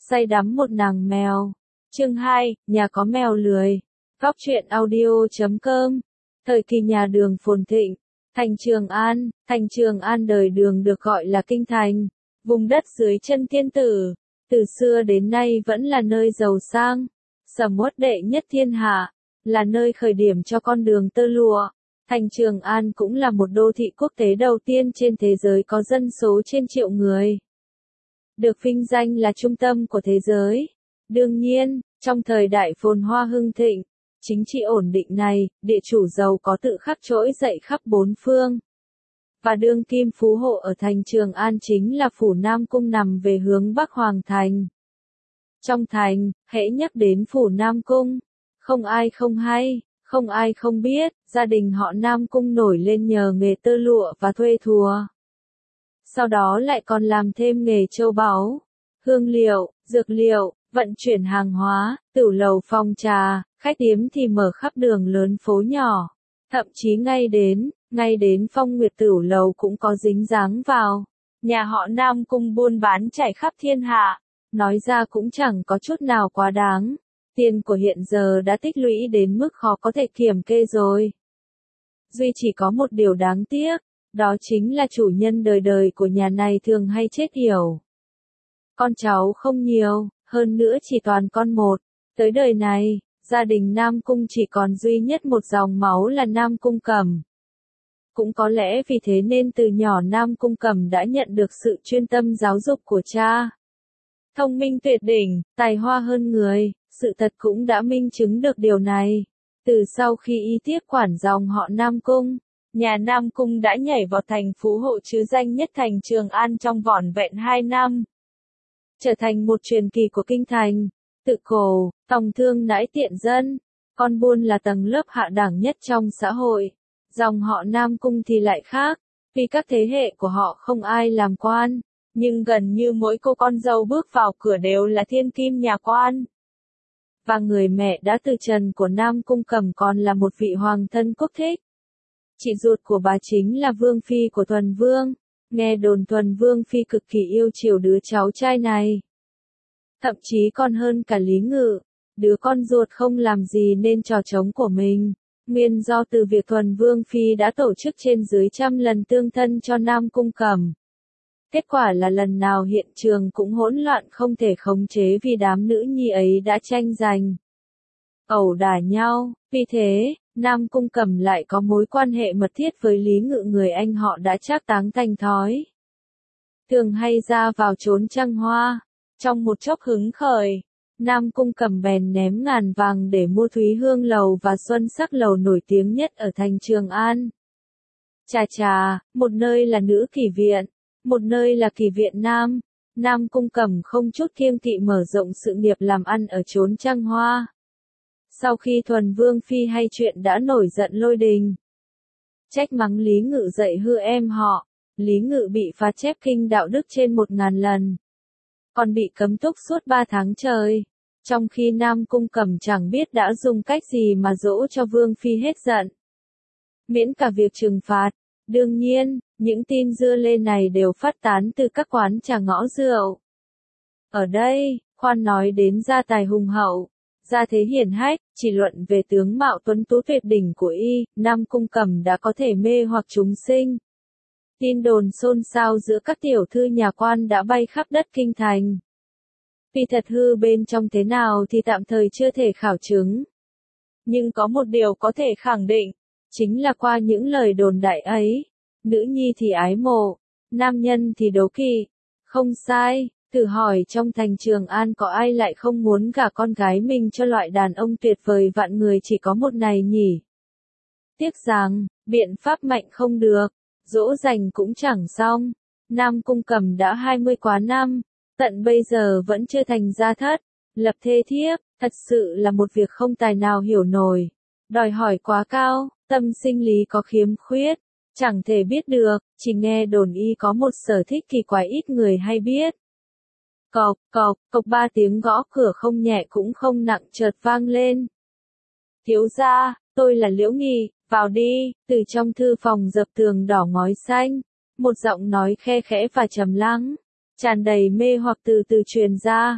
Say đắm một nàng mèo. Chương 2, nhà có mèo lười. Góc truyện audio.com. Thời kỳ nhà Đường phồn thịnh. Thành Trường An đời Đường được gọi là kinh thành, vùng đất dưới chân thiên tử, từ xưa đến nay vẫn là nơi giàu sang, sầm uất đệ nhất thiên hạ, là nơi khởi điểm cho con đường tơ lụa. Thành Trường An cũng là một đô thị quốc tế đầu tiên trên thế giới có dân số trên triệu người, được vinh danh là trung tâm của thế giới. Đương nhiên, trong thời đại phồn hoa hưng thịnh, chính trị ổn định này, địa chủ giàu có tự khắc trỗi dậy khắp bốn phương. Và đương kim phú hộ ở thành Trường An chính là phủ Nam Cung nằm về hướng Bắc Hoàng Thành. Trong thành, hễ nhắc đến phủ Nam Cung, không ai không hay, không ai không biết, gia đình họ Nam Cung nổi lên nhờ nghề tơ lụa và thuê thùa. Sau đó lại còn làm thêm nghề châu báu, hương liệu, dược liệu, vận chuyển hàng hóa, tửu lầu phòng trà, khách điếm thì mở khắp đường lớn phố nhỏ. Thậm chí ngay đến Phong Nguyệt tửu lầu cũng có dính dáng vào. Nhà họ Nam Cung buôn bán trải khắp thiên hạ, nói ra cũng chẳng có chút nào quá đáng. Tiền của hiện giờ đã tích lũy đến mức khó có thể kiểm kê rồi. Duy chỉ có một điều đáng tiếc, đó chính là chủ nhân đời đời của nhà này thường hay chết yểu. Con cháu không nhiều, hơn nữa chỉ toàn con một. Tới đời này, gia đình Nam Cung chỉ còn duy nhất một dòng máu là Nam Cung Cẩm. Cũng có lẽ vì thế nên từ nhỏ Nam Cung Cẩm đã nhận được sự chuyên tâm giáo dục của cha. Thông minh tuyệt đỉnh, tài hoa hơn người, sự thật cũng đã minh chứng được điều này. Từ sau khi y tiếp quản dòng họ Nam Cung, nhà Nam Cung đã nhảy vào thành phú hộ chứ danh nhất thành Trường An trong vỏn vẹn 2 năm. Trở thành một truyền kỳ của kinh thành. Tự cổ, tòng thương nãi tiện dân, con buôn là tầng lớp hạ đẳng nhất trong xã hội. Dòng họ Nam Cung thì lại khác, vì các thế hệ của họ không ai làm quan, nhưng gần như mỗi cô con dâu bước vào cửa đều là thiên kim nhà quan. Và người mẹ đã từ trần của Nam Cung Cẩm còn là một vị hoàng thân quốc thích. Chị ruột của bà chính là Vương Phi của Thuần Vương, nghe đồn Thuần Vương Phi cực kỳ yêu chiều đứa cháu trai này. Thậm chí còn hơn cả Lý Ngự, đứa con ruột không làm gì nên trò trống của mình. Nguyên do từ việc Thuần Vương Phi đã tổ chức trên dưới 100 lần tương thân cho Nam Cung Cẩm. Kết quả là lần nào hiện trường cũng hỗn loạn không thể khống chế vì đám nữ nhi ấy đã tranh giành, ẩu đả nhau. Vì thế, Nam Cung Cẩm lại có mối quan hệ mật thiết với Lý Ngự, người anh họ đã trác táng thành thói. Thường hay ra vào trốn trăng hoa. Trong một chốc hứng khởi, Nam Cung Cẩm bèn ném ngàn vàng để mua Thúy Hương Lầu và Xuân Sắc Lầu nổi tiếng nhất ở thành Trường An. Chà, một nơi là nữ kỷ viện, một nơi là kỷ viện nam. Nam Cung Cẩm không chút kiêng kỵ mở rộng sự nghiệp làm ăn ở chốn trăng hoa. Sau khi Thuần Vương Phi hay chuyện đã nổi giận lôi đình, trách mắng Lý Ngự dạy hư em họ. Lý Ngự bị phạt chép kinh đạo đức trên 1000 lần. Còn bị cấm túc suốt 3 tháng trời. Trong khi Nam Cung Cẩm chẳng biết đã dùng cách gì mà dỗ cho Vương Phi hết giận. Miễn cả việc trừng phạt. Đương nhiên, những tin dưa lê này đều phát tán từ các quán trà ngõ rượu. Ở đây, khoan nói đến gia tài hùng hậu, gia thế hiển hách, chỉ luận về tướng mạo tuấn tú tuyệt đỉnh của y, Nam Cung Cẩm đã có thể mê hoặc chúng sinh. Tin đồn xôn xao giữa các tiểu thư nhà quan đã bay khắp đất kinh thành. Vì thật hư bên trong thế nào thì tạm thời chưa thể khảo chứng. Nhưng có một điều có thể khẳng định, chính là qua những lời đồn đại ấy, nữ nhi thì ái mộ, nam nhân thì đố kỵ. Không sai, thử hỏi trong thành Trường An có ai lại không muốn gả con gái mình cho loại đàn ông tuyệt vời vạn người chỉ có một này nhỉ? Tiếc rằng, biện pháp mạnh không được. Dỗ dành cũng chẳng xong. Nam Cung Cẩm đã 20 quá năm, tận bây giờ vẫn chưa thành gia thất, lập thê thiếp, thật sự là một việc không tài nào hiểu nổi. Đòi hỏi quá cao, tâm sinh lý có khiếm khuyết, chẳng thể biết được, chỉ nghe đồn y có một sở thích kỳ quái ít người hay biết. Cộc, cộc, cộc 3 tiếng gõ cửa không nhẹ cũng không nặng chợt vang lên. Thiếu gia, tôi là Liễu Nghị. Vào đi. Từ trong thư phòng dập tường đỏ ngói xanh, một giọng nói khe khẽ và trầm lắng, tràn đầy mê hoặc từ từ truyền ra.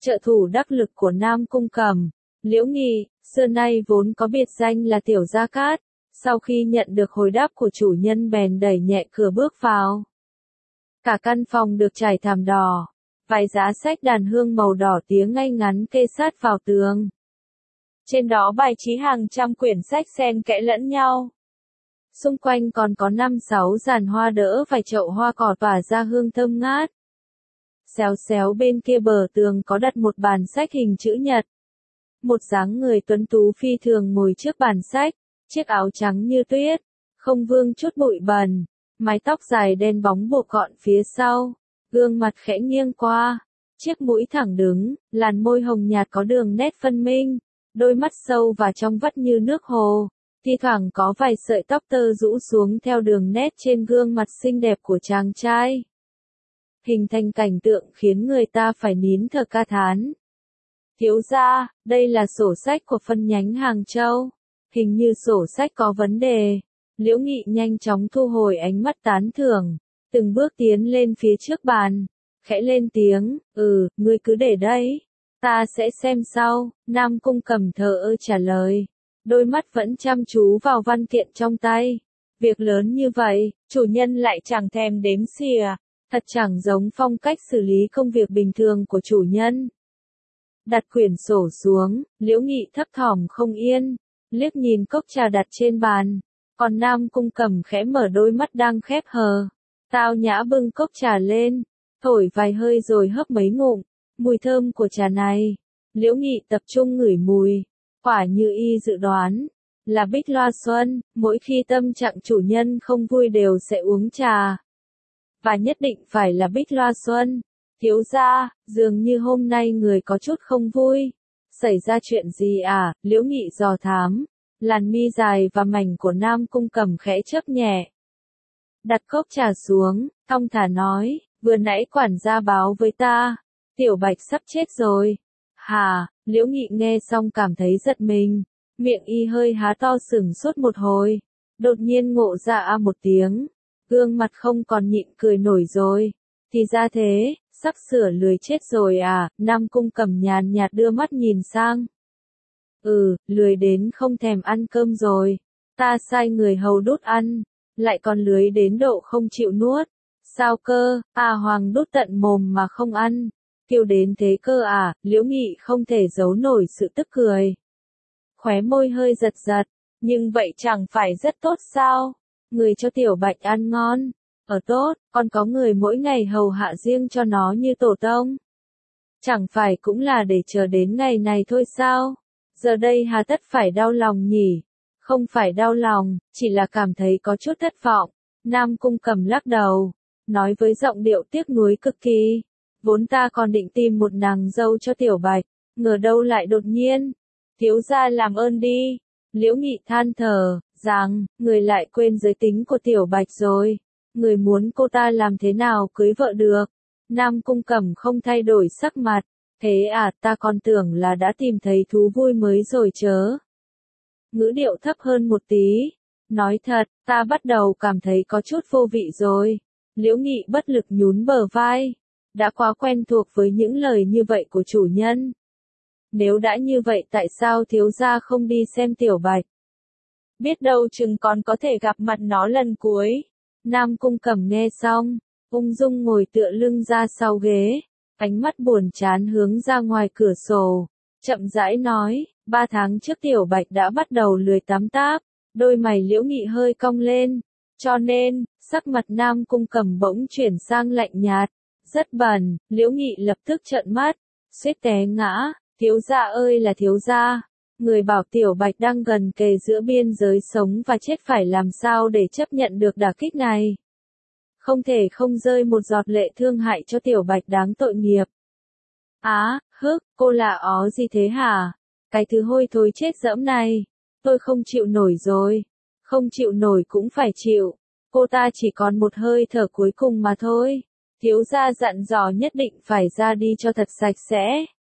trợ thủ đắc lực của Nam Cung Cẩm. Liễu Nghị, xưa nay vốn có biệt danh là Tiểu Gia Cát, sau khi nhận được hồi đáp của chủ nhân bèn đẩy nhẹ cửa bước vào. Cả căn phòng được trải thảm đỏ, vài giá sách đàn hương màu đỏ tía ngay ngắn kê sát vào tường. Trên đó bày trí hàng trăm quyển sách xen kẽ lẫn nhau. Xung quanh còn có 5-6 giàn hoa đỡ vài chậu hoa cỏ tỏa ra hương thơm ngát. Xéo xéo bên kia bờ tường có đặt một bàn sách hình chữ nhật. Một dáng người tuấn tú phi thường ngồi trước bàn sách, chiếc áo trắng như tuyết, không vương chút bụi bẩn, mái tóc dài đen bóng buộc gọn phía sau, gương mặt khẽ nghiêng qua, chiếc mũi thẳng đứng, làn môi hồng nhạt có đường nét phân minh, đôi mắt sâu và trong vắt như nước hồ, thi thoảng có vài sợi tóc tơ rũ xuống theo đường nét trên gương mặt xinh đẹp của chàng trai. Hình thành cảnh tượng khiến người ta phải nín thở ca thán. Thiếu gia, đây là sổ sách của phân nhánh Hàng Châu. Hình như sổ sách có vấn đề. Liễu Nghị nhanh chóng thu hồi ánh mắt tán thưởng, từng bước tiến lên phía trước bàn, khẽ lên tiếng, ngươi cứ để đấy, ta sẽ xem sau. Nam Cung Cẩm thờ ơ trả lời, đôi mắt vẫn chăm chú vào văn kiện trong tay. Việc lớn như vậy, chủ nhân lại chẳng thèm đếm xỉa, thật chẳng giống phong cách xử lý công việc bình thường của chủ nhân. Đặt quyển sổ xuống, Liễu Nghị thấp thỏm không yên, liếc nhìn cốc trà đặt trên bàn, còn Nam Cung Cẩm khẽ mở đôi mắt đang khép hờ, tao nhã bưng cốc trà lên, thổi vài hơi rồi hớp mấy ngụm, mùi thơm của trà này. Liễu Nghị tập trung ngửi mùi, quả như y dự đoán, là Bích Loa Xuân, mỗi khi tâm trạng chủ nhân không vui đều sẽ uống trà. Và nhất định phải là Bích Loa Xuân. Thiếu gia, dường như hôm nay người có chút không vui. Xảy ra chuyện gì à? Liễu Nghị dò thám. Làn mi dài và mảnh của Nam Cung Cẩm khẽ chớp nhẹ. Đặt cốc trà xuống, thong thả nói, vừa nãy quản gia báo với ta, Tiểu Bạch sắp chết rồi. Hả? Liễu Nghị nghe xong cảm thấy giật mình, miệng y hơi há to sửng sốt một hồi, đột nhiên ngộ ra một tiếng, gương mặt không còn nhịn cười nổi rồi. Thì ra thế, sắp sửa lười chết rồi à? Nam Cung Cẩm nhàn nhạt đưa mắt nhìn sang. Lười đến không thèm ăn cơm rồi. Ta sai người hầu đút ăn, lại còn lười đến độ không chịu nuốt. Sao cơ? Hoàng đút tận mồm mà không ăn. Kiêu đến thế cơ à? Liễu Nghị không thể giấu nổi sự tức cười. Khóe môi hơi giật giật, nhưng vậy chẳng phải rất tốt sao? Người cho Tiểu Bạch ăn ngon. Tốt, còn có người mỗi ngày hầu hạ riêng cho nó như tổ tông. Chẳng phải cũng là để chờ đến ngày này thôi sao? Giờ đây hà tất phải đau lòng nhỉ? Không phải đau lòng, chỉ là cảm thấy có chút thất vọng. Nam Cung Cẩm lắc đầu, nói với giọng điệu tiếc nuối cực kỳ. Vốn ta còn định tìm một nàng dâu cho Tiểu Bạch, ngờ đâu lại đột nhiên. Thiếu gia làm ơn đi. Liễu Nghị than thở, rằng, người lại quên giới tính của Tiểu Bạch rồi. Người muốn cô ta làm thế nào cưới vợ được? Nam Cung Cẩm không thay đổi sắc mặt. Thế à, ta còn tưởng là đã tìm thấy thú vui mới rồi chớ. Ngữ điệu thấp hơn một tí. Nói thật, ta bắt đầu cảm thấy có chút vô vị rồi. Liễu Nghị bất lực nhún bờ vai. Đã quá quen thuộc với những lời như vậy của chủ nhân. Nếu đã như vậy tại sao thiếu gia không đi xem Tiểu Bạch? Biết đâu chừng còn có thể gặp mặt nó lần cuối. Nam Cung Cẩm nghe xong, ung dung ngồi tựa lưng ra sau ghế, ánh mắt buồn chán hướng ra ngoài cửa sổ, chậm rãi nói, 3 tháng trước Tiểu Bạch đã bắt đầu lười tắm táp, đôi mày Liễu Nghị hơi cong lên, cho nên, sắc mặt Nam Cung Cẩm bỗng chuyển sang lạnh nhạt, rất bẩn. Liễu Nghị lập tức trợn mắt, suýt té ngã, thiếu gia ơi là thiếu gia. Người bảo Tiểu Bạch đang gần kề giữa biên giới sống và chết, phải làm sao để chấp nhận được đả kích này. Không thể không rơi một giọt lệ thương hại cho Tiểu Bạch đáng tội nghiệp. Cô là ó gì thế hả? Cái thứ hôi thối chết dẫm này. Tôi không chịu nổi rồi. Không chịu nổi cũng phải chịu. Cô ta chỉ còn một hơi thở cuối cùng mà thôi. Thiếu gia dặn dò nhất định phải ra đi cho thật sạch sẽ.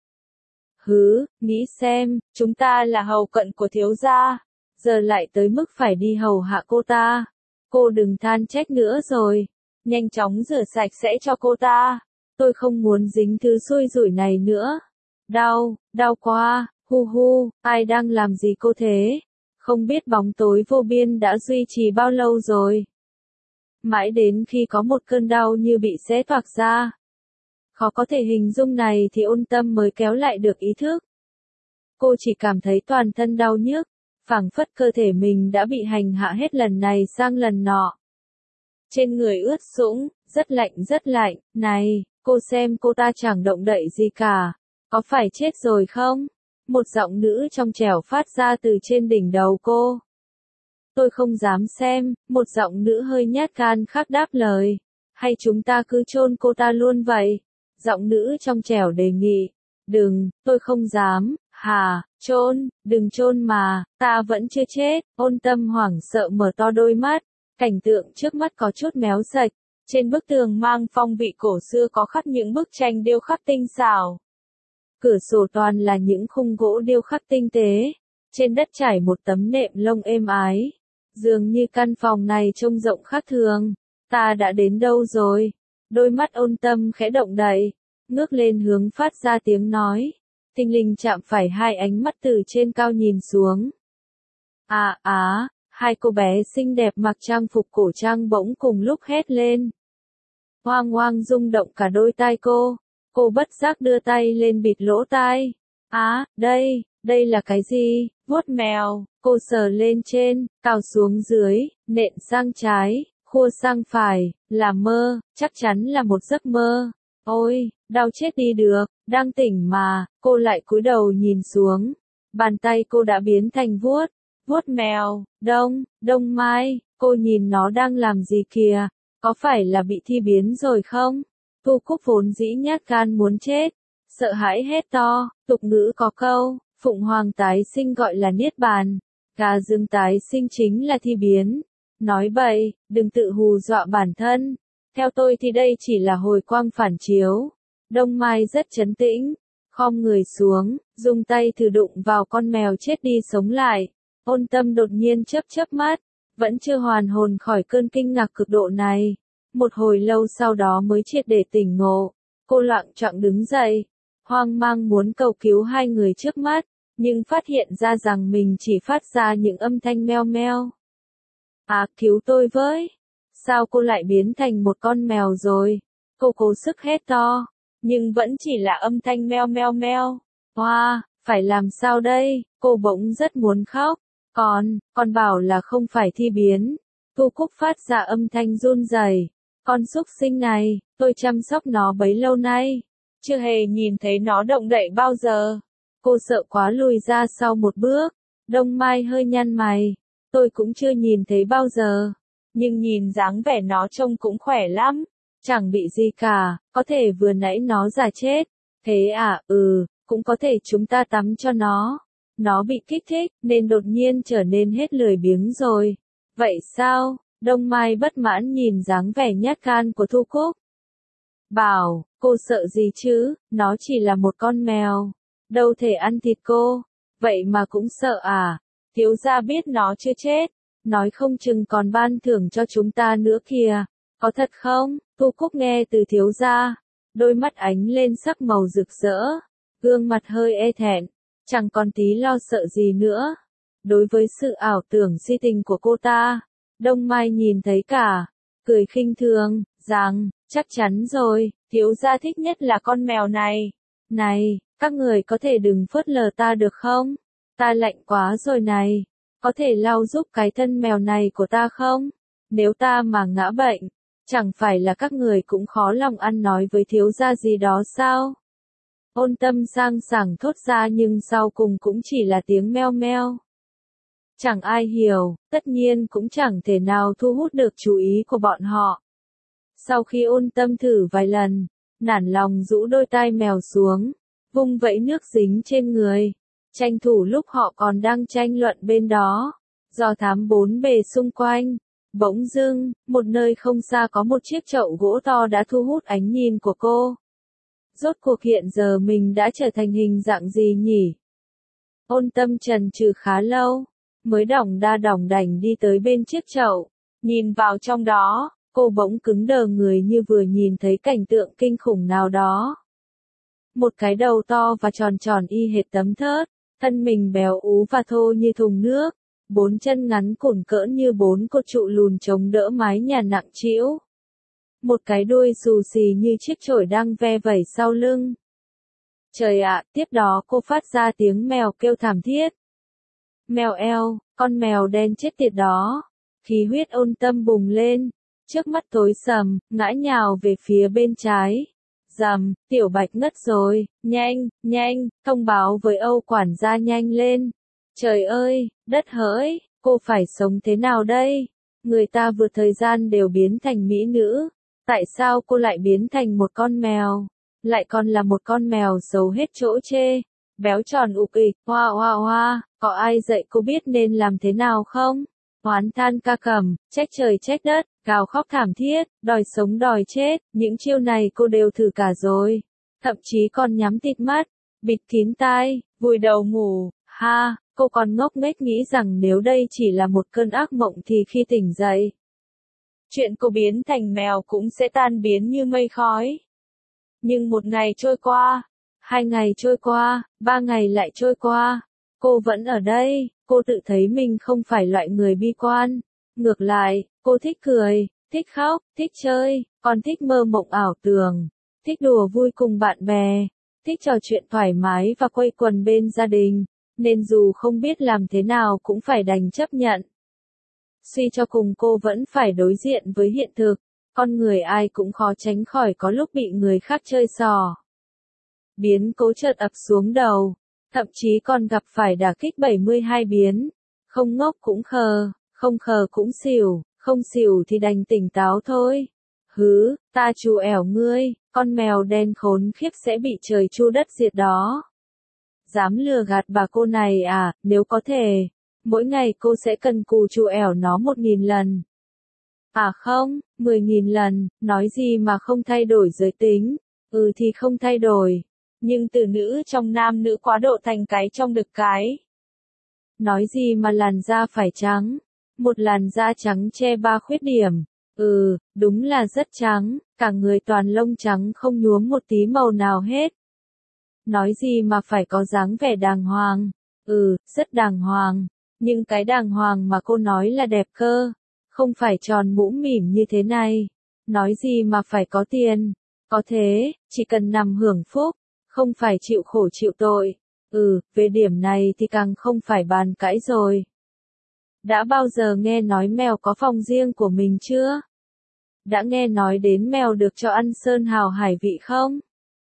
Nghĩ xem, chúng ta là hầu cận của thiếu gia, giờ lại tới mức phải đi hầu hạ cô ta. Cô đừng than trách nữa rồi, nhanh chóng rửa sạch sẽ cho cô ta. Tôi không muốn dính thứ xui rủi này nữa. Đau, đau quá, hu hu, ai đang làm gì cô thế? Không biết bóng tối vô biên đã duy trì bao lâu rồi. Mãi đến khi có một cơn đau như bị xé toạc ra. Khó có thể hình dung này thì Ôn Tâm mới kéo lại được ý thức. Cô chỉ cảm thấy toàn thân đau nhức, phảng phất cơ thể mình đã bị hành hạ hết lần này sang lần nọ. Trên người ướt sũng, rất lạnh, này, cô xem cô ta chẳng động đậy gì cả, có phải chết rồi không? Một giọng nữ trong trẻo phát ra từ trên đỉnh đầu cô. Tôi không dám xem, một giọng nữ hơi nhát gan khác đáp lời. Hay chúng ta cứ chôn cô ta luôn vậy? Giọng nữ trong trẻo đề nghị. Đừng, tôi không dám, chôn, đừng chôn mà, ta vẫn chưa chết. Ôn Tâm hoảng sợ mở to đôi mắt, cảnh tượng trước mắt có chút méo sạch. Trên bức tường mang phong vị cổ xưa có khắc những bức tranh điêu khắc tinh xảo. Cửa sổ toàn là những khung gỗ điêu khắc tinh tế. Trên đất trải một tấm nệm lông êm ái. Dường như căn phòng này trông rộng khác thường. Ta đã đến đâu rồi? Đôi mắt Ôn Tâm khẽ động đậy, ngước lên hướng phát ra tiếng nói. Thình lình chạm phải hai ánh mắt từ trên cao nhìn xuống. Hai cô bé xinh đẹp mặc trang phục cổ trang bỗng cùng lúc hét lên. Hoang hoang rung động cả đôi tai cô. Cô bất giác đưa tay lên bịt lỗ tai. Đây là cái gì? Vuốt mèo. Cô sờ lên trên, cào xuống dưới, nện sang trái, khua sang phải, là mơ, chắc chắn là một giấc mơ. Ôi, đau chết đi được, đang tỉnh mà, cô lại cúi đầu nhìn xuống. Bàn tay cô đã biến thành vuốt mèo, Đông Mai, cô nhìn nó đang làm gì kìa, có phải là bị thi biến rồi không? Thu Cúc vốn dĩ nhát gan muốn chết, sợ hãi hét to, tục ngữ có câu, Phụng Hoàng tái sinh gọi là niết bàn, Gà rừng tái sinh chính là thi biến. Nói bậy, đừng tự hù dọa bản thân. Theo tôi thì đây chỉ là hồi quang phản chiếu. Đông Mai rất trấn tĩnh, khom người xuống, dùng tay thử đụng vào con mèo chết đi sống lại. Ôn Tâm đột nhiên chớp mắt, vẫn chưa hoàn hồn khỏi cơn kinh ngạc cực độ này. Một hồi lâu sau đó mới triệt để tỉnh ngộ. Cô loạng choạng đứng dậy, hoang mang muốn cầu cứu hai người trước mắt, nhưng phát hiện ra rằng mình chỉ phát ra những âm thanh meo meo. Cứu tôi với! Sao cô lại biến thành một con mèo rồi? Cô cố sức hét to, nhưng vẫn chỉ là âm thanh meo meo meo. Phải làm sao đây? Cô bỗng rất muốn khóc. Con bảo là không phải thi biến. Thu Cúc phát ra âm thanh run rẩy. Con súc sinh này, tôi chăm sóc nó bấy lâu nay, chưa hề nhìn thấy nó động đậy bao giờ. Cô sợ quá lùi ra sau một bước. Đông Mai hơi nhăn mày. Tôi cũng chưa nhìn thấy bao giờ. Nhưng nhìn dáng vẻ nó trông cũng khỏe lắm. Chẳng bị gì cả, có thể vừa nãy nó giả chết. Thế cũng có thể chúng ta tắm cho nó. Nó bị kích thích, nên đột nhiên trở nên hết lười biếng rồi. Vậy sao? Đông Mai bất mãn nhìn dáng vẻ nhát gan của Thu Cúc. Bảo, cô sợ gì chứ, nó chỉ là một con mèo. Đâu thể ăn thịt cô. Vậy mà cũng sợ à? Thiếu gia biết nó chưa chết. Nói không chừng còn ban thưởng cho chúng ta nữa kìa. Có thật không? Thu Cúc nghe từ thiếu gia. Đôi mắt ánh lên sắc màu rực rỡ. Gương mặt hơi e thẹn. Chẳng còn tí lo sợ gì nữa. Đối với sự ảo tưởng si tình của cô ta, Đông Mai nhìn thấy cả. Cười khinh thường, rằng, chắc chắn rồi, thiếu gia thích nhất là con mèo này. Này, các người có thể đừng phớt lờ ta được không? Ta lạnh quá rồi này. Có thể lau giúp cái thân mèo này của ta không? Nếu ta mà ngã bệnh, chẳng phải là các người cũng khó lòng ăn nói với thiếu gia gì đó sao? Ôn Tâm sang sảng thốt ra nhưng sau cùng cũng chỉ là tiếng meo meo. Chẳng ai hiểu, tất nhiên cũng chẳng thể nào thu hút được chú ý của bọn họ. Sau khi Ôn Tâm thử vài lần, nản lòng rũ đôi tai mèo xuống, vung vẫy nước dính trên người, tranh thủ lúc họ còn đang tranh luận bên đó, dò thám bốn bề xung quanh. Bỗng dưng, một nơi không xa có một chiếc chậu gỗ to đã thu hút ánh nhìn của cô. Rốt cuộc hiện giờ mình đã trở thành hình dạng gì nhỉ? Ôn Tâm chần chừ khá lâu, mới đỏng đành đi tới bên chiếc chậu, nhìn vào trong đó, cô bỗng cứng đờ người như vừa nhìn thấy cảnh tượng kinh khủng nào đó. Một cái đầu to và tròn tròn y hệt tấm thớt, thân mình béo ú và thô như thùng nước, bốn chân ngắn cổn cỡn như bốn cột trụ lùn chống đỡ mái nhà nặng trĩu. Một cái đuôi xù xì như chiếc chổi đang ve vẩy sau lưng. Trời ạ, tiếp đó cô phát ra tiếng mèo kêu thảm thiết. Mèo eo, con mèo đen chết tiệt đó. Khí huyết Ôn Tâm bùng lên, trước mắt tối sầm, ngã nhào về phía bên trái. Rầm, Tiểu Bạch ngất rồi, nhanh, nhanh, thông báo với Âu quản gia nhanh lên. Trời ơi, đất hỡi, cô phải sống thế nào đây? Người ta vượt thời gian đều biến thành mỹ nữ. Tại sao cô lại biến thành một con mèo? Lại còn là một con mèo xấu hết chỗ chê. Béo tròn ục ịch, hoa hoa hoa, có ai dạy cô biết nên làm thế nào không? Oán than ca cẩm, trách trời trách đất, gào khóc thảm thiết, đòi sống đòi chết, những chiêu này cô đều thử cả rồi. Thậm chí còn nhắm tịt mắt, bịt kín tai, vùi đầu ngủ, ha, cô còn ngốc nghếch nghĩ rằng nếu đây chỉ là một cơn ác mộng thì khi tỉnh dậy, chuyện cô biến thành mèo cũng sẽ tan biến như mây khói. Nhưng một ngày trôi qua, 2 ngày trôi qua, 3 ngày lại trôi qua, cô vẫn ở đây, cô tự thấy mình không phải loại người bi quan. Ngược lại, cô thích cười, thích khóc, thích chơi, còn thích mơ mộng ảo tưởng, thích đùa vui cùng bạn bè, thích trò chuyện thoải mái và quây quần bên gia đình, nên dù không biết làm thế nào cũng phải đành chấp nhận. Suy cho cùng cô vẫn phải đối diện với hiện thực, con người ai cũng khó tránh khỏi có lúc bị người khác chơi xỏ. Biến cố chợt ập xuống đầu, thậm chí còn gặp phải đả kích 72 biến. Không ngốc cũng khờ, không khờ cũng xỉu, không xỉu thì đành tỉnh táo thôi. Hứ, ta trù ẻo ngươi, con mèo đen khốn khiếp sẽ bị trời chu đất diệt đó. Dám lừa gạt bà cô này à, nếu có thể, mỗi ngày cô sẽ cần cù trù ẻo nó 1000 lần. À không, 10.000 lần, nói gì mà không thay đổi giới tính, thì không thay đổi. Nhưng từ nữ trong nam nữ quá độ thành cái trong đực cái. Nói gì mà làn da phải trắng, một làn da trắng che 3 khuyết điểm. Đúng là rất trắng, cả người toàn lông trắng không nhuốm một tí màu nào hết. Nói gì mà phải có dáng vẻ đàng hoàng. Rất đàng hoàng, nhưng cái đàng hoàng mà cô nói là đẹp cơ, không phải tròn mũm mỉm như thế này. Nói gì mà phải có tiền, có thế, chỉ cần nằm hưởng phúc, không phải chịu khổ chịu tội. Về điểm này thì càng không phải bàn cãi rồi. Đã bao giờ nghe nói mèo có phòng riêng của mình chưa? Đã nghe nói đến mèo được cho ăn sơn hào hải vị không?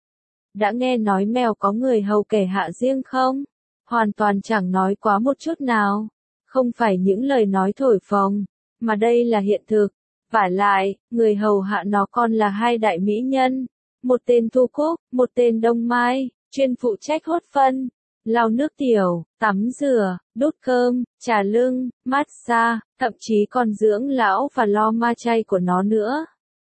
Đã nghe nói mèo có người hầu kẻ hạ riêng không? Hoàn toàn chẳng nói quá một chút nào. Không phải những lời nói thổi phồng, mà đây là hiện thực. Vả lại, người hầu hạ nó còn là 2 đại mỹ nhân. Một tên Thu Cúc, một tên Đông Mai, chuyên phụ trách hốt phân, lau nước tiểu, tắm rửa, đút cơm, trà lưng, massage, thậm chí còn dưỡng lão và lo ma chay của nó nữa.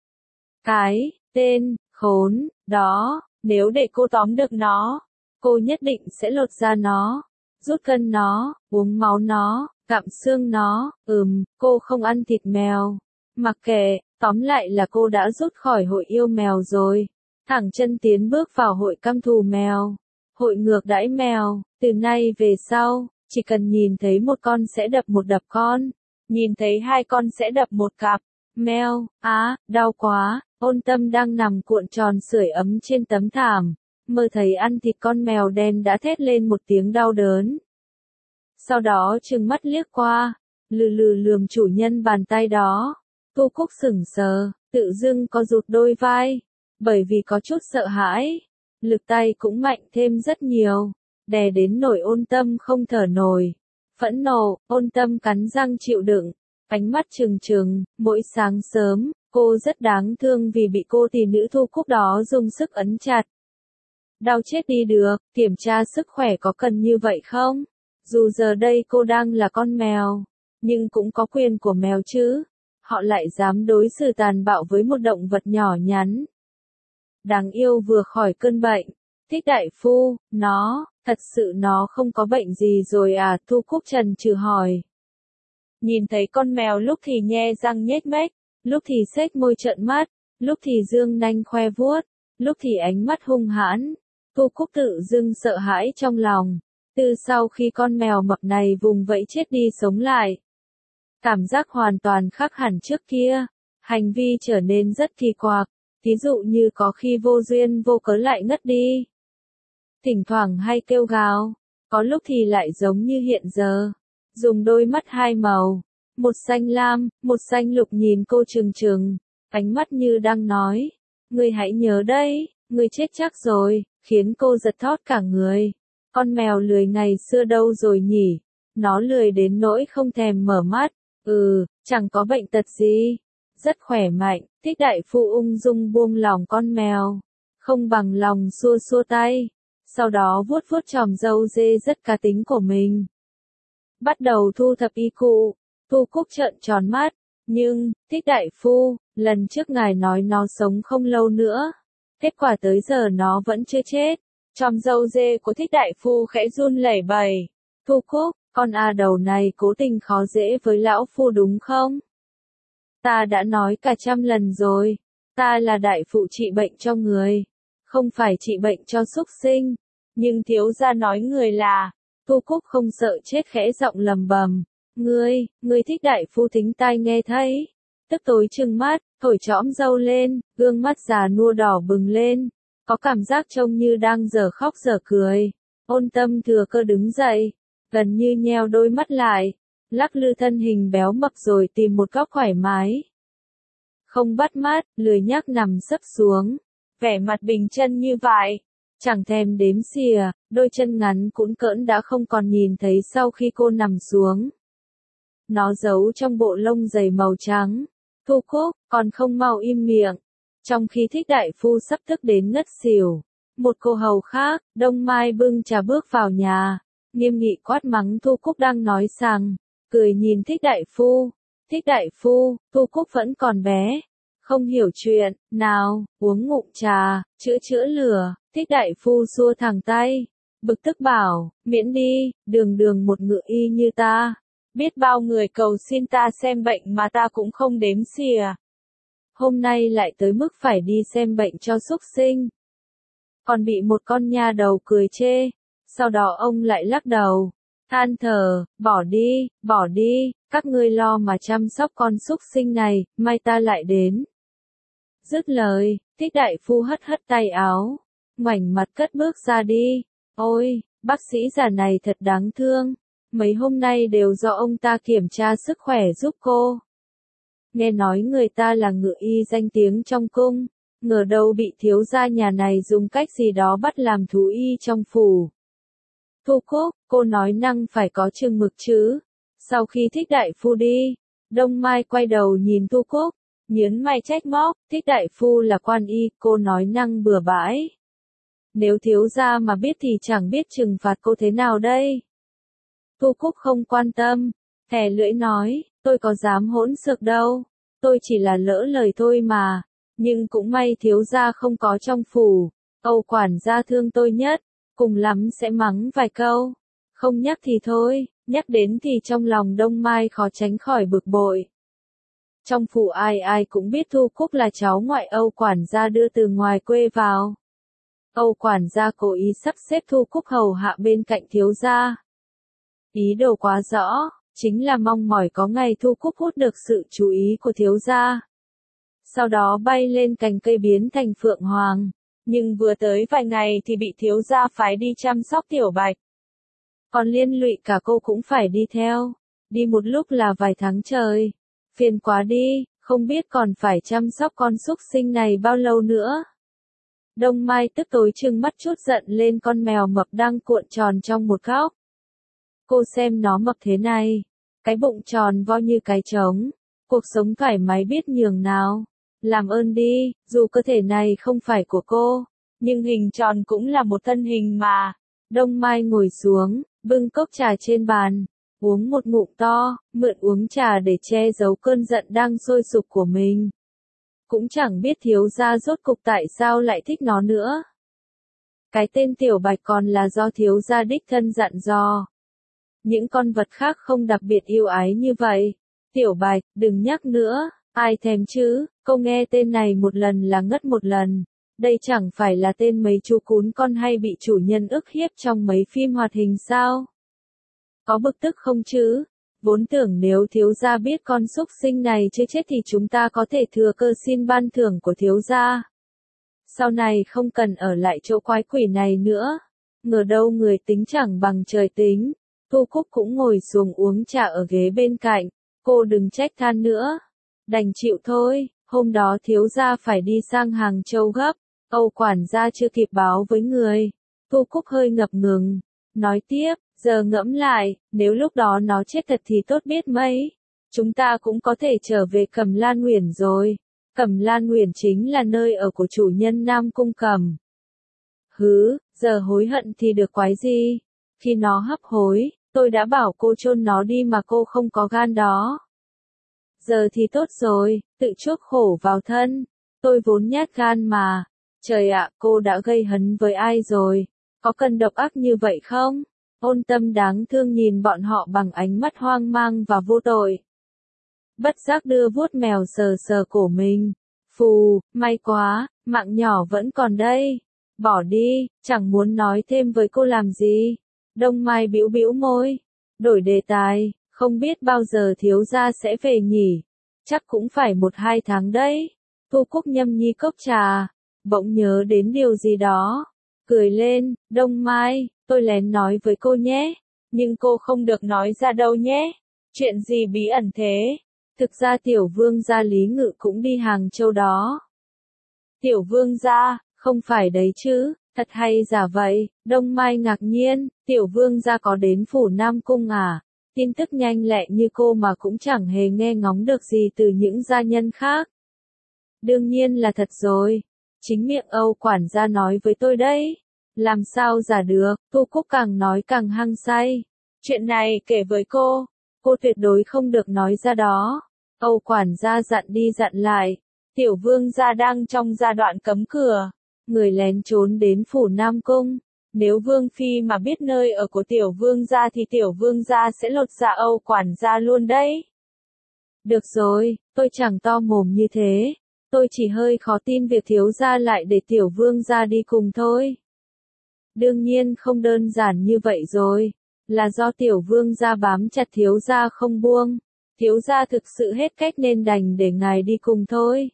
Cái tên khốn đó, nếu để cô tóm được nó, cô nhất định sẽ lột da nó, rút gân nó, uống máu nó, gặm xương nó. Cô không ăn thịt mèo. Mặc kệ, tóm lại là cô đã rút khỏi hội yêu mèo rồi. Thẳng chân tiến bước vào hội căm thù mèo, hội ngược đãi mèo. Từ nay về sau, chỉ cần nhìn thấy một con sẽ đập một đập con, nhìn thấy 2 con sẽ đập một cặp. Mèo, đau quá. Ôn Tâm đang nằm cuộn tròn sưởi ấm trên tấm thảm, mơ thấy ăn thịt con mèo đen đã thét lên một tiếng đau đớn. Sau đó trừng mắt liếc qua, lừ lừ lườm chủ nhân bàn tay đó. Thu Cúc sững sờ, tự dưng có rụt đôi vai, bởi vì có chút sợ hãi. Lực tay cũng mạnh thêm rất nhiều, đè đến nỗi Ôn Tâm không thở nổi. Phẫn nộ, Ôn Tâm cắn răng chịu đựng, ánh mắt trừng trừng. Mỗi sáng sớm, cô rất đáng thương vì bị cô tỷ nữ Thu Cúc đó dùng sức ấn chặt. Đau chết đi được, kiểm tra sức khỏe có cần như vậy không? Dù giờ đây cô đang là con mèo, nhưng cũng có quyền của mèo chứ. Họ lại dám đối xử tàn bạo với một động vật nhỏ nhắn. Đáng yêu vừa khỏi cơn bệnh. Thích đại phu, thật sự nó không có bệnh gì rồi à? Thu Cúc trần trừ hỏi. Nhìn thấy con mèo lúc thì nhe răng nhếch mép, lúc thì xếch môi trợn mắt, lúc thì dương nanh khoe vuốt, lúc thì ánh mắt hung hãn. Thu Cúc tự dưng sợ hãi trong lòng. Từ sau khi con mèo mập này vùng vẫy chết đi sống lại, cảm giác hoàn toàn khác hẳn trước kia, hành vi trở nên rất kỳ quặc, ví dụ như có khi vô duyên vô cớ lại ngất đi. Thỉnh thoảng hay kêu gào, có lúc thì lại giống như hiện giờ, dùng đôi mắt hai màu, một xanh lam, một xanh lục nhìn cô trừng trừng, ánh mắt như đang nói, ngươi hãy nhớ đấy, ngươi chết chắc rồi, khiến cô giật thót cả người. Con mèo lười ngày xưa đâu rồi nhỉ? Nó lười đến nỗi không thèm mở mắt. Chẳng có bệnh tật gì. Rất khỏe mạnh. Thích đại phu ung dung buông lòng con mèo. Không bằng lòng xua xua tay. Sau đó vuốt vuốt chòm râu dê rất cá tính của mình. Bắt đầu thu thập y cụ. Thu Cúc trợn tròn mắt. Nhưng, Thích đại phu, lần trước ngài nói nó sống không lâu nữa. Kết quả tới giờ nó vẫn chưa chết. Chòm râu dê của Thích đại phu khẽ run lẩy bẩy. Thu Cúc, con A đầu này cố tình khó dễ với lão phu đúng không? Ta đã nói cả 100 lần rồi. Ta là đại phụ trị bệnh cho người. Không phải trị bệnh cho súc sinh. Nhưng thiếu gia nói người là. Thu Cúc không sợ chết khẽ giọng lầm bầm. Ngươi Thích đại phu thính tai nghe thấy. Tức tối trừng mắt, thổi trõm râu lên, gương mắt già nua đỏ bừng lên. Có cảm giác trông như đang dở khóc dở cười. Ôn Tâm thừa cơ đứng dậy, gần như nheo đôi mắt lại, lắc lư thân hình béo mập rồi tìm một góc thoải mái. Không bắt mắt, lười nhác nằm sấp xuống, vẻ mặt bình chân như vậy, chẳng thèm đếm xỉa, đôi chân ngắn cũn cỡn đã không còn nhìn thấy sau khi cô nằm xuống. Nó giấu trong bộ lông dày màu trắng. Thu Cúc, còn không mau im miệng. Trong khi Thích đại phu sắp tức đến ngất xỉu, một cô hầu khác, Đông Mai bưng trà bước vào nhà, nghiêm nghị quát mắng Thu Cúc đang nói rằng, cười nhìn Thích đại phu. Thích đại phu, Thu Cúc vẫn còn bé, không hiểu chuyện, nào, uống ngụm trà, chữa lửa. Thích đại phu xua thẳng tay, bực tức bảo, miễn đi, đường một ngựa y như ta. Biết bao người cầu xin ta xem bệnh mà ta cũng không đếm xỉa. Hôm nay lại tới mức phải đi xem bệnh cho súc sinh. Còn bị một con nha đầu cười chê. Sau đó ông lại lắc đầu, than thở, bỏ đi, các ngươi lo mà chăm sóc con súc sinh này, mai ta lại đến. Dứt lời, Thích đại phu hất tay áo, ngoảnh mặt cất bước ra đi. Ôi, bác sĩ già này thật đáng thương. Mấy hôm nay đều do ông ta kiểm tra sức khỏe giúp cô. Nghe nói người ta là ngự y danh tiếng trong cung, ngờ đâu bị thiếu gia nhà này dùng cách gì đó bắt làm thú y trong phủ. Thu Cúc, cô nói năng phải có chừng mực chứ. Sau khi Thích đại phu đi, Đông Mai quay đầu nhìn Thu Cúc, nhớn mày trách móc, Thích đại phu là quan y, cô nói năng bừa bãi. Nếu thiếu gia mà biết thì chẳng biết trừng phạt cô thế nào đây. Thu Cúc không quan tâm, thè lưỡi nói, tôi có dám hỗn xược đâu, tôi chỉ là lỡ lời thôi mà, nhưng cũng may thiếu gia không có trong phủ, Âu quản gia thương tôi nhất, cùng lắm sẽ mắng vài câu, không nhắc thì thôi, nhắc đến thì trong lòng Đông Mai khó tránh khỏi bực bội. Trong phủ ai cũng biết Thu Cúc là cháu ngoại Âu quản gia đưa từ ngoài quê vào. Âu quản gia cố ý sắp xếp Thu Cúc hầu hạ bên cạnh thiếu gia. Ý đồ quá rõ, chính là mong mỏi có ngày Thu Cúc hút được sự chú ý của thiếu gia. Sau đó bay lên cành cây biến thành phượng hoàng, nhưng vừa tới vài ngày thì bị thiếu gia phái đi chăm sóc Tiểu Bạch. Còn liên lụy cả cô cũng phải đi theo, đi một lúc là vài tháng trời. Phiền quá đi, không biết còn phải chăm sóc con súc sinh này bao lâu nữa. Đông Mai tức tối trừng mắt chút giận lên con mèo mập đang cuộn tròn trong một góc. Cô xem nó mập thế này, cái bụng tròn vo như cái trống, cuộc sống thoải mái biết nhường nào. Làm ơn đi, dù cơ thể này không phải của cô, nhưng hình tròn cũng là một thân hình mà. Đông Mai ngồi xuống, bưng cốc trà trên bàn, uống một ngụm to, mượn uống trà để che giấu cơn giận đang sôi sục của mình. Cũng chẳng biết thiếu gia rốt cục tại sao lại thích nó nữa. Cái tên Tiểu Bạch còn là do thiếu gia đích thân dặn dò. Những con vật khác không đặc biệt yêu ái như vậy. Tiểu Bạch, đừng nhắc nữa, ai thèm chứ, câu nghe tên này một lần là ngất một lần. Đây chẳng phải là tên mấy chú cún con hay bị chủ nhân ức hiếp trong mấy phim hoạt hình sao? Có bực tức không chứ? Vốn tưởng nếu thiếu gia biết con súc sinh này chưa chết thì chúng ta có thể thừa cơ xin ban thưởng của thiếu gia. Sau này không cần ở lại chỗ quái quỷ này nữa. Ngờ đâu người tính chẳng bằng trời tính. Thu Cúc cũng ngồi xuống uống trà ở ghế bên cạnh. Cô đừng trách than nữa. Đành chịu thôi, hôm đó thiếu gia phải đi sang Hàng Châu gấp. Âu quản gia chưa kịp báo với người. Thu Cúc hơi ngập ngừng. Nói tiếp, giờ ngẫm lại, nếu lúc đó nó chết thật thì tốt biết mấy. Chúng ta cũng có thể trở về Cẩm Lan Uyển rồi. Cẩm Lan Uyển chính là nơi ở của chủ nhân Nam Cung Cẩm. Hứ, giờ hối hận thì được quái gì? Khi nó hấp hối, tôi đã bảo cô chôn nó đi mà cô không có gan đó. Giờ thì tốt rồi, tự chuốc khổ vào thân. Tôi vốn nhát gan mà. Trời ạ, cô đã gây hấn với ai rồi? Có cần độc ác như vậy không? Ôn Tâm đáng thương nhìn bọn họ bằng ánh mắt hoang mang và vô tội. Bất giác đưa vuốt mèo sờ sờ cổ mình. Phù, may quá, mạng nhỏ vẫn còn đây. Bỏ đi, chẳng muốn nói thêm với cô làm gì. Đông Mai bĩu bĩu môi. Đổi đề tài, không biết bao giờ thiếu gia sẽ về nhỉ? Chắc cũng phải 1-2 tháng đấy. Thu Cúc nhâm nhi cốc trà. Bỗng nhớ đến điều gì đó. Cười lên, Đông Mai, tôi lén nói với cô nhé. Nhưng cô không được nói ra đâu nhé. Chuyện gì bí ẩn thế? Thực ra tiểu vương gia Lý Ngự cũng đi Hàng Châu đó. Tiểu vương gia, không phải đấy chứ, thật hay giả vậy? Đông Mai ngạc nhiên, tiểu vương gia có đến phủ Nam Cung à? Tin tức nhanh lẹ như cô mà cũng chẳng hề nghe ngóng được gì từ những gia nhân khác. Đương nhiên là thật rồi. Chính miệng Âu quản gia nói với tôi đấy. Làm sao giả được, Thu Cúc càng nói càng hăng say. Chuyện này kể với cô tuyệt đối không được nói ra đó. Âu quản gia dặn đi dặn lại. Tiểu vương gia đang trong giai đoạn cấm cửa. Người lén trốn đến phủ Nam Cung. Nếu vương phi mà biết nơi ở của tiểu vương gia thì tiểu vương gia sẽ lột da Âu quản gia luôn đấy. Được rồi, tôi chẳng to mồm như thế. Tôi chỉ hơi khó tin việc thiếu gia lại để tiểu vương gia đi cùng thôi. Đương nhiên không đơn giản như vậy rồi. Là do tiểu vương gia bám chặt thiếu gia không buông. Thiếu gia thực sự hết cách nên đành để ngài đi cùng thôi.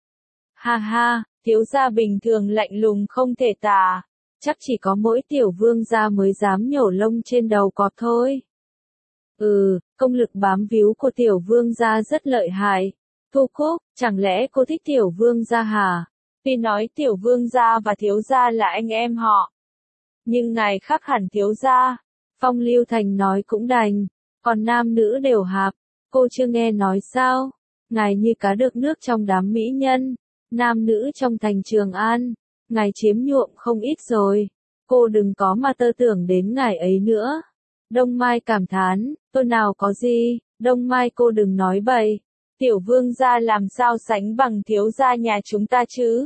Ha ha, thiếu gia bình thường lạnh lùng không thể tả. Chắc chỉ có mỗi tiểu vương gia mới dám nhổ lông trên đầu cọp thôi. Công lực bám víu của tiểu vương gia rất lợi hại. Thu Cúc, chẳng lẽ cô thích tiểu vương gia hả? Vì nói tiểu vương gia và thiếu gia là anh em họ. Nhưng ngài khác hẳn thiếu gia. Phong Lưu Thành nói cũng đành. Còn nam nữ đều hạp. Cô chưa nghe nói sao? Ngài như cá được nước trong đám mỹ nhân. Nam nữ trong thành Trường An. Ngài chiếm nhuộm không ít rồi. Cô đừng có mà tơ tưởng đến ngài ấy nữa. Đông Mai cảm thán. Tôi nào có gì. Đông Mai cô đừng nói bậy. Tiểu vương gia làm sao sánh bằng thiếu gia nhà chúng ta chứ?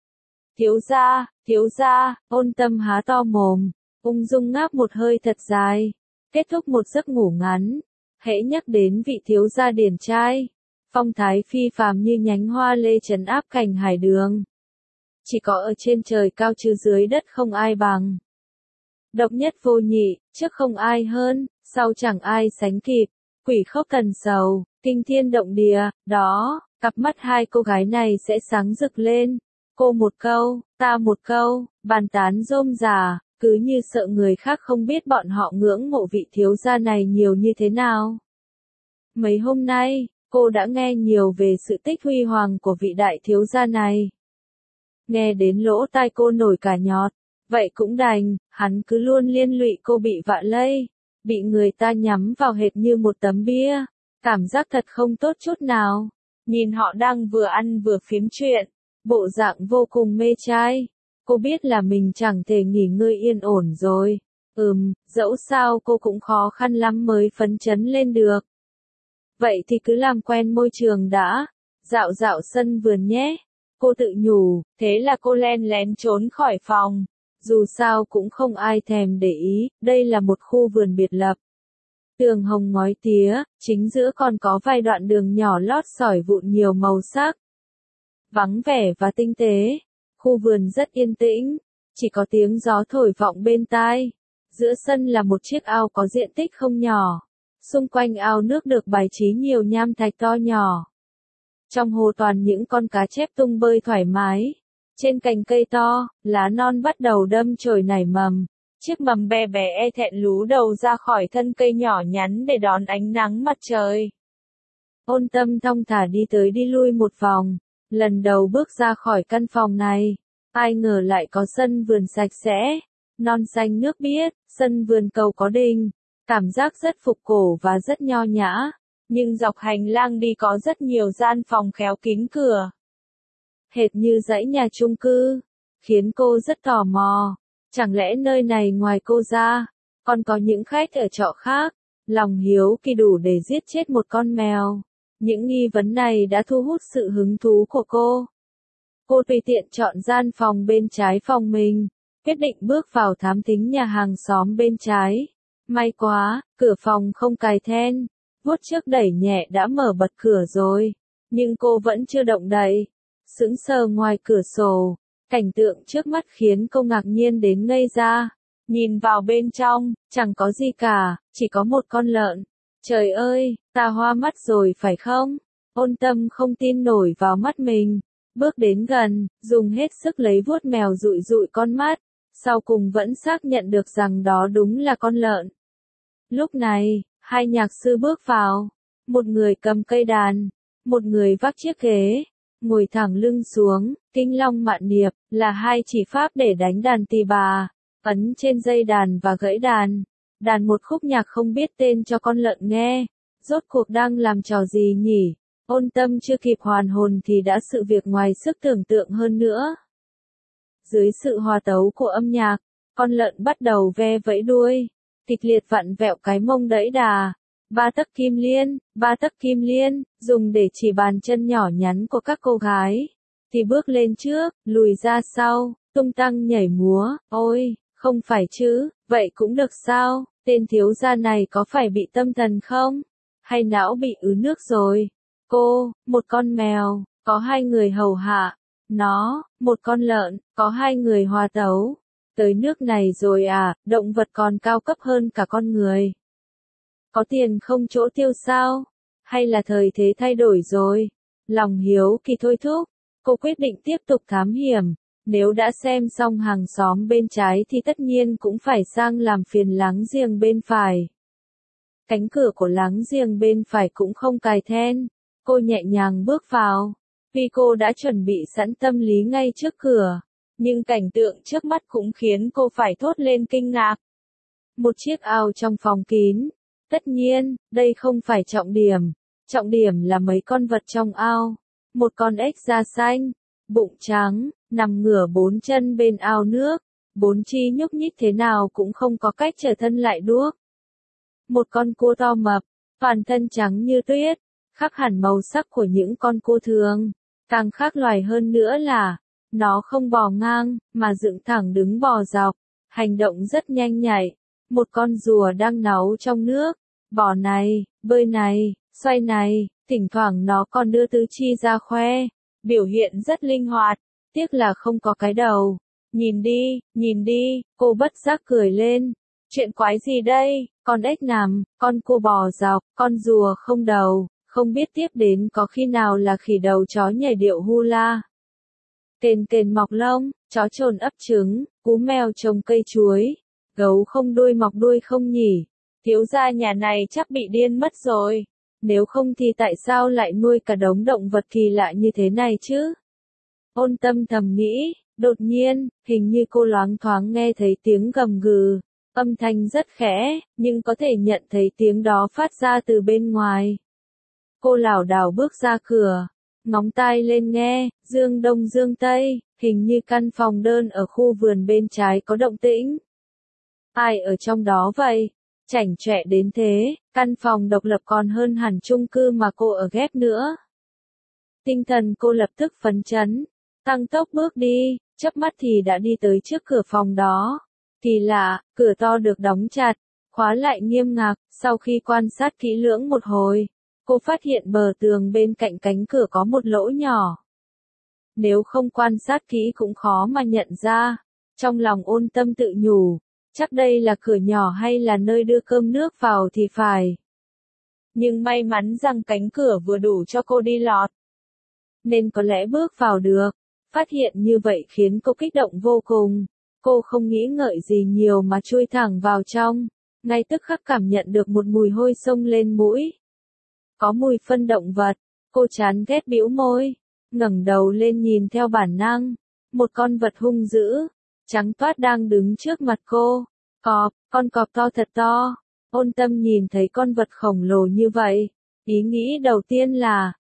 Thiếu gia, Ôn Tâm há to mồm, ung dung ngáp một hơi thật dài, kết thúc một giấc ngủ ngắn. Hễ nhắc đến vị thiếu gia điển trai, phong thái phi phàm như nhánh hoa lê trấn áp cảnh hải đường. Chỉ có ở trên trời cao chứ dưới đất không ai bằng. Độc nhất vô nhị, trước không ai hơn, sau chẳng ai sánh kịp, quỷ khóc thần sầu, kinh thiên động địa, đó, cặp mắt hai cô gái này sẽ sáng rực lên. Cô một câu, ta một câu, bàn tán rôm rả, cứ như sợ người khác không biết bọn họ ngưỡng mộ vị thiếu gia này nhiều như thế nào. Mấy hôm nay, cô đã nghe nhiều về sự tích huy hoàng của vị đại thiếu gia này. Nghe đến lỗ tai cô nổi cả nhọt, vậy cũng đành, hắn cứ luôn liên lụy cô bị vạ lây, bị người ta nhắm vào hệt như một tấm bia, cảm giác thật không tốt chút nào. Nhìn họ đang vừa ăn vừa phiếm chuyện, bộ dạng vô cùng mê trai. Cô biết là mình chẳng thể nghỉ ngơi yên ổn rồi. Dẫu sao cô cũng khó khăn lắm mới phấn chấn lên được. Vậy thì cứ làm quen môi trường đã. Dạo dạo sân vườn nhé. Cô tự nhủ, thế là cô len lén trốn khỏi phòng. Dù sao cũng không ai thèm để ý, đây là một khu vườn biệt lập. Tường hồng ngói tía, chính giữa còn có vài đoạn đường nhỏ lót sỏi vụn nhiều màu sắc. Vắng vẻ và tinh tế. Khu vườn rất yên tĩnh, chỉ có tiếng gió thổi vọng bên tai. Giữa sân là một chiếc ao có diện tích không nhỏ. Xung quanh ao nước được bài trí nhiều nham thạch to nhỏ. Trong hồ toàn những con cá chép tung bơi thoải mái. Trên cành cây to, lá non bắt đầu đâm chồi nảy mầm. Chiếc mầm bé bé e thẹn lú đầu ra khỏi thân cây nhỏ nhắn để đón ánh nắng mặt trời. Ôn Tâm thong thả đi tới đi lui một vòng. Lần đầu bước ra khỏi căn phòng này, ai ngờ lại có sân vườn sạch sẽ, non xanh nước biếc, sân vườn cầu có đình. Cảm giác rất phục cổ và rất nho nhã. Nhưng dọc hành lang đi có rất nhiều gian phòng khéo kín cửa. Hệt như dãy nhà chung cư, khiến cô rất tò mò. Chẳng lẽ nơi này ngoài cô ra, còn có những khách ở trọ khác? Lòng hiếu kỳ đủ để giết chết một con mèo. Những nghi vấn này đã thu hút sự hứng thú của cô. Cô tùy tiện chọn gian phòng bên trái phòng mình, quyết định bước vào thám thính nhà hàng xóm bên trái. May quá, cửa phòng không cài then, vuốt trước đẩy nhẹ đã mở bật cửa rồi. Nhưng cô vẫn chưa động đậy. Sững sờ ngoài cửa sổ, cảnh tượng trước mắt khiến cô ngạc nhiên đến ngây ra. Nhìn vào bên trong, chẳng có gì cả, chỉ có một con lợn. Trời ơi, ta hoa mắt rồi phải không? Ôn Tâm không tin nổi vào mắt mình. Bước đến gần, dùng hết sức lấy vuốt mèo dụi dụi con mắt. Sau cùng vẫn xác nhận được rằng đó đúng là con lợn. Lúc này, hai nhạc sư bước vào. Một người cầm cây đàn, một người vác chiếc ghế, ngồi thẳng lưng xuống, kinh long mạn niệp, là hai chỉ pháp để đánh đàn tỳ bà, ấn trên dây đàn và gãy đàn. Đàn một khúc nhạc không biết tên cho con lợn nghe. Rốt cuộc đang làm trò gì nhỉ? Ôn Tâm chưa kịp hoàn hồn thì đã sự việc ngoài sức tưởng tượng hơn nữa. Dưới sự hòa tấu của âm nhạc, con lợn bắt đầu ve vẫy đuôi, kịch liệt vặn vẹo cái mông đẫy đà. Ba tấc kim liên, dùng để chỉ bàn chân nhỏ nhắn của các cô gái. Thì bước lên trước, lùi ra sau, tung tăng nhảy múa. Ôi, không phải chứ, vậy cũng được sao? Tên thiếu gia này có phải bị tâm thần không? Hay não bị ứ nước rồi? Cô, một con mèo, có hai người hầu hạ. Nó, một con lợn, có hai người hòa tấu. Tới nước này rồi à, động vật còn cao cấp hơn cả con người. Có tiền không chỗ tiêu sao? Hay là thời thế thay đổi rồi? Lòng hiếu kỳ thôi thúc, cô quyết định tiếp tục thám hiểm. Nếu đã xem xong hàng xóm bên trái thì tất nhiên cũng phải sang làm phiền láng giềng bên phải. Cánh cửa của láng giềng bên phải cũng không cài then. Cô nhẹ nhàng bước vào. Vì cô đã chuẩn bị sẵn tâm lý ngay trước cửa. Nhưng cảnh tượng trước mắt cũng khiến cô phải thốt lên kinh ngạc. Một chiếc ao trong phòng kín. Tất nhiên, đây không phải trọng điểm. Trọng điểm là mấy con vật trong ao. Một con ếch da xanh, bụng trắng, nằm ngửa bốn chân bên ao nước. Bốn chi nhúc nhích thế nào cũng không có cách trở thân lại đuốc. Một con cua to mập, toàn thân trắng như tuyết, khác hẳn màu sắc của những con cua thường. Càng khác loài hơn nữa là, nó không bò ngang, mà dựng thẳng đứng bò dọc, hành động rất nhanh nhạy. Một con rùa đang náu trong nước, bò này, bơi này, xoay này, thỉnh thoảng nó còn đưa tứ chi ra khoe, biểu hiện rất linh hoạt, tiếc là không có cái đầu. Nhìn đi, cô bất giác cười lên. Chuyện quái gì đây, con ếch nằm, con cua bò dọc, con rùa không đầu, không biết tiếp đến có khi nào là khỉ đầu chó nhảy điệu hula. Kền kền mọc lông, chó trồn ấp trứng, cú mèo trồng cây chuối, gấu không đuôi mọc đuôi không nhỉ? Thiếu gia nhà này chắc bị điên mất rồi. Nếu không thì tại sao lại nuôi cả đống động vật kỳ lạ như thế này chứ? Ôn Tâm thầm nghĩ, đột nhiên, hình như cô loáng thoáng nghe thấy tiếng gầm gừ. Âm thanh rất khẽ, nhưng có thể nhận thấy tiếng đó phát ra từ bên ngoài. Cô lảo đảo bước ra cửa, ngóng tai lên nghe, dương đông dương tây, hình như căn phòng đơn ở khu vườn bên trái có động tĩnh. Ai ở trong đó vậy? Chảnh chọe đến thế, căn phòng độc lập còn hơn hẳn chung cư mà cô ở ghép nữa. Tinh thần cô lập tức phấn chấn, tăng tốc bước đi, chớp mắt thì đã đi tới trước cửa phòng đó. Kỳ lạ, cửa to được đóng chặt, khóa lại nghiêm ngặt. Sau khi quan sát kỹ lưỡng một hồi, cô phát hiện bờ tường bên cạnh cánh cửa có một lỗ nhỏ. nếu không quan sát kỹ cũng khó mà nhận ra. Trong lòng Ôn Tâm tự nhủ, chắc đây là cửa nhỏ hay là nơi đưa cơm nước vào thì phải. Nhưng may mắn rằng cánh cửa vừa đủ cho cô đi lọt, nên có lẽ bước vào được. Phát hiện như vậy khiến cô kích động vô cùng. Cô không nghĩ ngợi gì nhiều mà chui thẳng vào trong. Ngay tức khắc cảm nhận được một mùi hôi xông lên mũi. Có mùi phân động vật. Cô chán ghét bĩu môi, ngẩng đầu lên nhìn theo bản năng. Một con vật hung dữ, trắng toát đang đứng trước mặt cô. Cọp, con cọp to thật to. Ôn Tâm nhìn thấy con vật khổng lồ như vậy. Ý nghĩ đầu tiên là,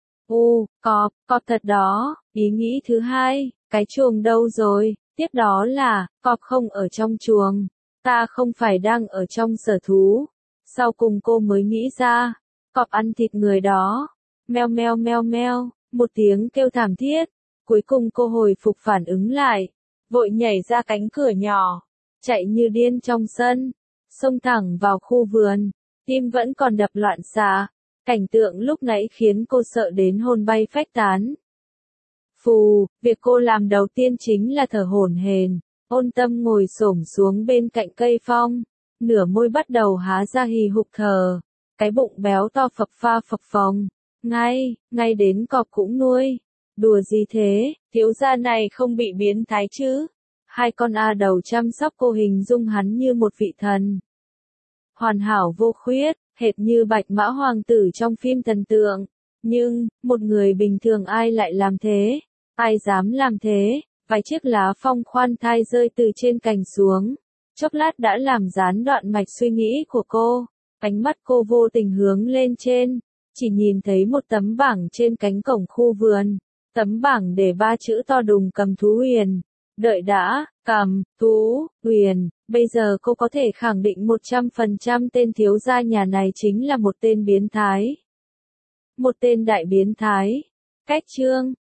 cọp thật đó. Ý nghĩ thứ hai, cái chuồng đâu rồi? Tiếp đó là, cọp không ở trong chuồng. Ta không phải đang ở trong sở thú. Sau cùng cô mới nghĩ ra, cọp ăn thịt người đó. Meo meo meo meo, một tiếng kêu thảm thiết. Cuối cùng cô hồi phục phản ứng lại, vội nhảy ra cánh cửa nhỏ, chạy như điên trong sân, xông thẳng vào khu vườn, tim vẫn còn đập loạn xạ. Cảnh tượng lúc nãy khiến cô sợ đến hồn bay phách tán. Phù, việc cô làm đầu tiên chính là thở hổn hển. Ôn Tâm ngồi xổm xuống bên cạnh cây phong, nửa môi bắt đầu há ra hì hục thở, cái bụng béo to phập pha phập phồng. Ngay đến cọp cũng nuôi. Đùa gì thế, thiếu gia này không bị biến thái chứ? Hai con A đầu chăm sóc cô, hình dung hắn như một vị thần. Hoàn hảo vô khuyết, hệt như Bạch Mã Hoàng tử trong phim thần tượng. Nhưng, một người bình thường ai lại làm thế? Ai dám làm thế? Vài chiếc lá phong khoan thai rơi từ trên cành xuống. Chốc lát đã làm gián đoạn mạch suy nghĩ của cô. Ánh mắt cô vô tình hướng lên trên. Chỉ nhìn thấy một tấm bảng trên cánh cổng khu vườn. Tấm bảng để 3 chữ to đùng: Cầm Thú Huyền. Đợi đã, Cầm Thú Huyền. Bây giờ cô có thể khẳng định 100% tên thiếu gia nhà này chính là một tên biến thái. Một tên đại biến thái. Cách chương